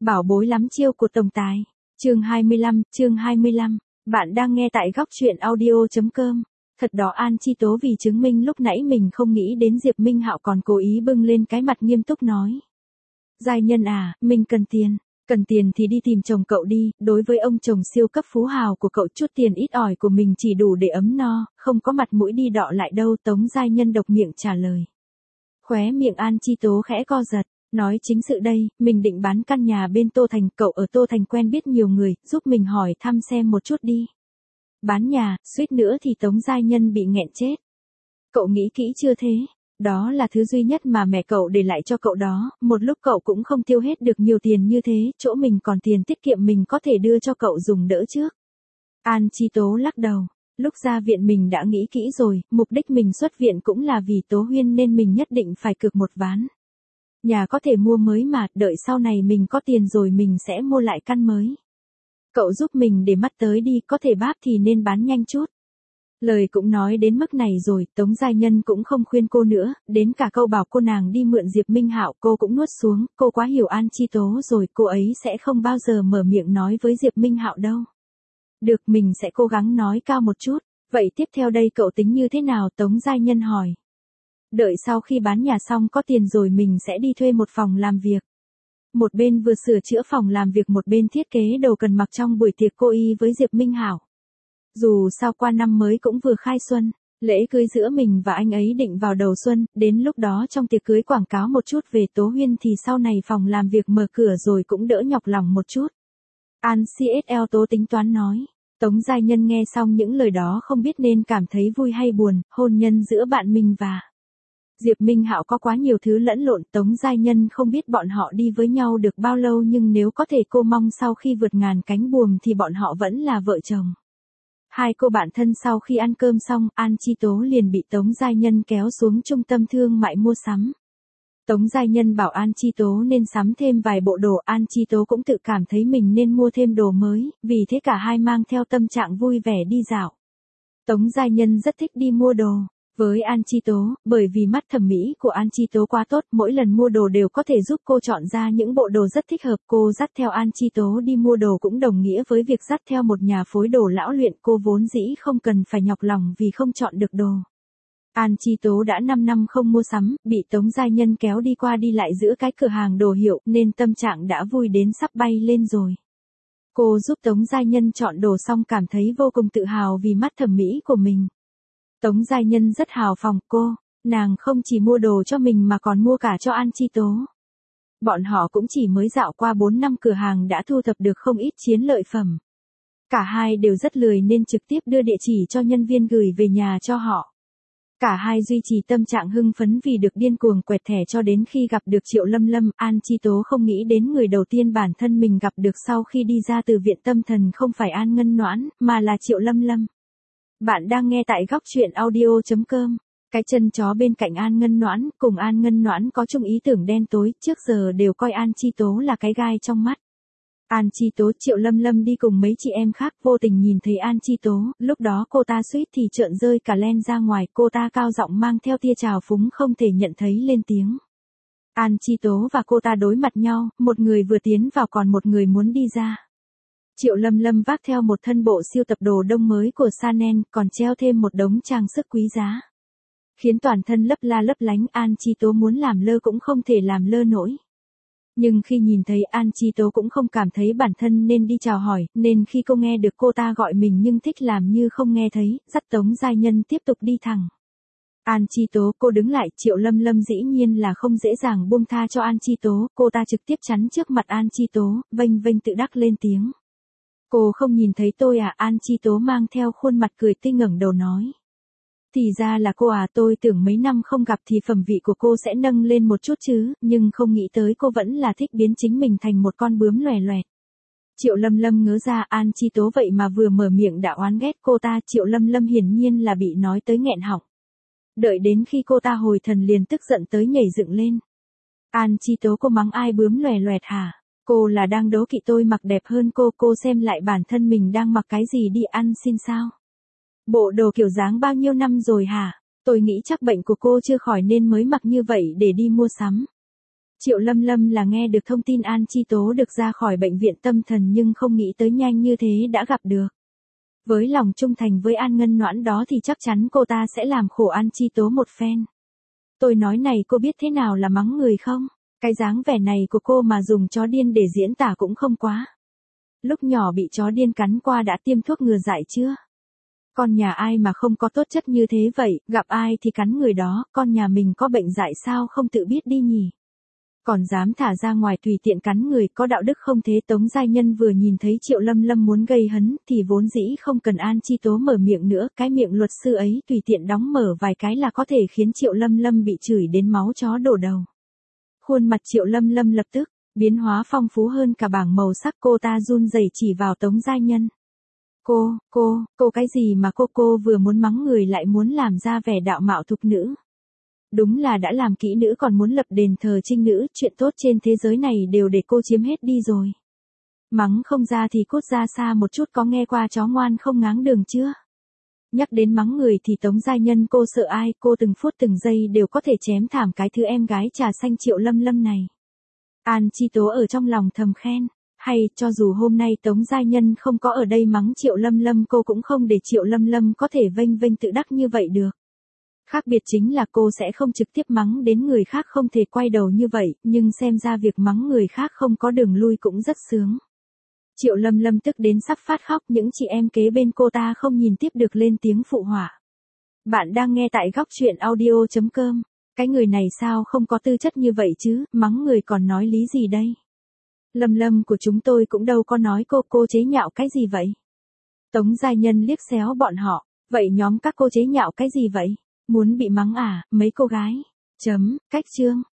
Bảo bối lắm chiêu của tổng tài. Chương 25, bạn đang nghe tại góc truyện audio.com. Thật đó, An Chi Tố vì chứng minh lúc nãy mình không nghĩ đến Diệp Minh Hạo còn cố ý bưng lên cái mặt nghiêm túc nói. Giai nhân à, mình cần tiền thì đi tìm chồng cậu đi, đối với ông chồng siêu cấp phú hào của cậu chút tiền ít ỏi của mình chỉ đủ để ấm no, không có mặt mũi đi đọ lại đâu. Tống giai nhân độc miệng trả lời. Khóe miệng An Chi Tố khẽ co giật. Nói chính sự đây, mình định bán căn nhà bên Tô Thành, cậu ở Tô Thành quen biết nhiều người, giúp mình hỏi thăm xem một chút đi. Bán nhà, suýt nữa thì Tống giai nhân bị nghẹn chết. Cậu nghĩ kỹ chưa thế? Đó là thứ duy nhất mà mẹ cậu để lại cho cậu đó, một lúc cậu cũng không tiêu hết được nhiều tiền như thế, chỗ mình còn tiền tiết kiệm mình có thể đưa cho cậu dùng đỡ trước. An Chi Tố lắc đầu. Lúc ra viện mình đã nghĩ kỹ rồi, mục đích mình xuất viện cũng là vì Tố Huyên nên mình nhất định phải cược một ván. Nhà có thể mua mới mà, đợi sau này mình có tiền rồi mình sẽ mua lại căn mới. Cậu giúp mình để mắt tới đi, có thể báp thì nên bán nhanh chút. Lời cũng nói đến mức này rồi, Tống giai nhân cũng không khuyên cô nữa, đến cả câu bảo cô nàng đi mượn Diệp Minh Hạo cô cũng nuốt xuống, cô quá hiểu An Chi Tố rồi, cô ấy sẽ không bao giờ mở miệng nói với Diệp Minh Hạo đâu. Được, mình sẽ cố gắng nói cao một chút. Vậy tiếp theo đây cậu tính như thế nào? Tống giai nhân hỏi. Đợi sau khi bán nhà xong có tiền rồi mình sẽ đi thuê một phòng làm việc. Một bên vừa sửa chữa phòng làm việc một bên thiết kế đồ cần mặc trong buổi tiệc cô y với Diệp Minh Hạo. Dù sao qua năm mới cũng vừa khai xuân, lễ cưới giữa mình và anh ấy định vào đầu xuân, đến lúc đó trong tiệc cưới quảng cáo một chút về Tố Huyên thì sau này phòng làm việc mở cửa rồi cũng đỡ nhọc lòng một chút. An CSL Tố tính toán nói. Tống giai nhân nghe xong những lời đó không biết nên cảm thấy vui hay buồn, hôn nhân giữa bạn mình và Diệp Minh Hạo có quá nhiều thứ lẫn lộn, Tống giai nhân không biết bọn họ đi với nhau được bao lâu nhưng nếu có thể cô mong sau khi vượt ngàn cánh buồm thì bọn họ vẫn là vợ chồng. Hai cô bạn thân sau khi ăn cơm xong, An Chi Tố liền bị Tống giai nhân kéo xuống trung tâm thương mại mua sắm. Tống giai nhân bảo An Chi Tố nên sắm thêm vài bộ đồ, An Chi Tố cũng tự cảm thấy mình nên mua thêm đồ mới, vì thế cả hai mang theo tâm trạng vui vẻ đi dạo. Tống giai nhân rất thích đi mua đồ với An Chi Tố, bởi vì mắt thẩm mỹ của An Chi Tố quá tốt, mỗi lần mua đồ đều có thể giúp cô chọn ra những bộ đồ rất thích hợp. Cô dắt theo An Chi Tố đi mua đồ cũng đồng nghĩa với việc dắt theo một nhà phối đồ lão luyện, cô vốn dĩ không cần phải nhọc lòng vì không chọn được đồ. An Chi Tố đã 5 năm không mua sắm, bị Tống giai nhân kéo đi qua đi lại giữa cái cửa hàng đồ hiệu nên tâm trạng đã vui đến sắp bay lên rồi. Cô giúp Tống giai nhân chọn đồ xong cảm thấy vô cùng tự hào vì mắt thẩm mỹ của mình. Tống giai nhân rất hào phóng nàng không chỉ mua đồ cho mình mà còn mua cả cho An Chi Tố. Bọn họ cũng chỉ mới dạo qua 4 năm cửa hàng đã thu thập được không ít chiến lợi phẩm. Cả hai đều rất lười nên trực tiếp đưa địa chỉ cho nhân viên gửi về nhà cho họ. Cả hai duy trì tâm trạng hưng phấn vì được điên cuồng quẹt thẻ cho đến khi gặp được Triệu Lâm Lâm. An Chi Tố không nghĩ đến người đầu tiên bản thân mình gặp được sau khi đi ra từ viện tâm thần không phải An Ngân Noãn, mà là Triệu Lâm Lâm. Bạn đang nghe tại góc truyện audio.com. Cái chân chó bên cạnh An Ngân Noãn cùng An Ngân Noãn có chung ý tưởng đen tối, trước giờ đều coi An Chi Tố là cái gai trong mắt. An Chi Tố, Triệu Lâm Lâm đi cùng mấy chị em khác vô tình nhìn thấy An Chi Tố, lúc đó cô ta suýt thì trợn rơi cả len ra ngoài, cô ta cao giọng mang theo tia trào phúng không thể nhận thấy lên tiếng. An Chi Tố và cô ta đối mặt nhau, một người vừa tiến vào còn một người muốn đi ra. Triệu Lâm Lâm vác theo một thân bộ siêu tập đồ đông mới của Chanel, còn treo thêm một đống trang sức quý giá, khiến toàn thân lấp la lấp lánh. An Chi Tố muốn làm lơ cũng không thể làm lơ nổi. Nhưng khi nhìn thấy An Chi Tố cũng không cảm thấy bản thân nên đi chào hỏi, nên khi cô nghe được cô ta gọi mình nhưng thích làm như không nghe thấy, dắt Tống giai nhân tiếp tục đi thẳng. An Chi Tố, cô đứng lại, Triệu Lâm Lâm dĩ nhiên là không dễ dàng buông tha cho An Chi Tố, cô ta trực tiếp chắn trước mặt An Chi Tố, vênh vênh tự đắc lên tiếng. Cô không nhìn thấy tôi à? An Chi Tố mang theo khuôn mặt cười tươi ngẩng đầu nói. Thì ra là cô à, tôi tưởng mấy năm không gặp thì phẩm vị của cô sẽ nâng lên một chút chứ, nhưng không nghĩ tới cô vẫn là thích biến chính mình thành một con bướm loè loẹt. Triệu Lâm Lâm ngớ ra, An Chi Tố vậy mà vừa mở miệng đã oán ghét cô ta. Triệu Lâm Lâm hiển nhiên là bị nói tới nghẹn họng. Đợi đến khi cô ta hồi thần liền tức giận tới nhảy dựng lên. An Chi Tố, cô mắng ai bướm loè loẹt hả? Cô là đang đố kỵ tôi mặc đẹp hơn cô xem lại bản thân mình đang mặc cái gì đi, ăn xin sao? Bộ đồ kiểu dáng bao nhiêu năm rồi hả? Tôi nghĩ chắc bệnh của cô chưa khỏi nên mới mặc như vậy để đi mua sắm. Triệu Lâm Lâm là nghe được thông tin An Chi Tố được ra khỏi bệnh viện tâm thần nhưng không nghĩ tới nhanh như thế đã gặp được. Với lòng trung thành với An Ngân Noãn đó thì chắc chắn cô ta sẽ làm khổ An Chi Tố một phen. Tôi nói này, cô biết thế nào là mắng người không? Cái dáng vẻ này của cô mà dùng chó điên để diễn tả cũng không quá. Lúc nhỏ bị chó điên cắn qua đã tiêm thuốc ngừa dại chưa? Con nhà ai mà không có tốt chất như thế vậy, gặp ai thì cắn người đó, con nhà mình có bệnh dại sao không tự biết đi nhỉ? Còn dám thả ra ngoài tùy tiện cắn người, có đạo đức không thế? Tống Giai Nhân vừa nhìn thấy Triệu Lâm Lâm muốn gây hấn thì vốn dĩ không cần An Chi Tố mở miệng nữa, cái miệng luật sư ấy tùy tiện đóng mở vài cái là có thể khiến Triệu Lâm Lâm bị chửi đến máu chó đổ đầu. Khuôn mặt Triệu Lâm Lâm lập tức biến hóa phong phú hơn cả bảng màu sắc, cô ta run rẩy chỉ vào Tống Giai Nhân. Cô cái gì mà cô vừa muốn mắng người lại muốn làm ra vẻ đạo mạo thục nữ. Đúng là đã làm kỹ nữ còn muốn lập đền thờ trinh nữ, chuyện tốt trên thế giới này đều để cô chiếm hết đi rồi. Mắng không ra thì cút ra xa một chút, có nghe qua chó ngoan không ngáng đường chưa? Nhắc đến mắng người thì Tống Giai Nhân cô sợ ai, cô từng phút từng giây đều có thể chém thảm cái thứ em gái trà xanh Triệu Lâm Lâm này. An Chi Tố ở trong lòng thầm khen, hay cho dù hôm nay Tống Giai Nhân không có ở đây mắng Triệu Lâm Lâm, cô cũng không để Triệu Lâm Lâm có thể vênh vênh tự đắc như vậy được. Khác biệt chính là cô sẽ không trực tiếp mắng đến người khác không thể quay đầu như vậy, nhưng xem ra việc mắng người khác không có đường lui cũng rất sướng. Triệu Lâm Lâm tức đến sắp phát khóc, những chị em kế bên cô ta không nhìn tiếp được lên tiếng phụ họa. Bạn đang nghe tại góc truyện audio.com. Cái người này sao không có tư chất như vậy chứ, mắng người còn nói lý gì đây? Lâm Lâm của chúng tôi cũng đâu có nói cô chế nhạo cái gì vậy? Tống Giai Nhân liếc xéo bọn họ, vậy nhóm các cô chế nhạo cái gì vậy? Muốn bị mắng à, mấy cô gái? Cách chương.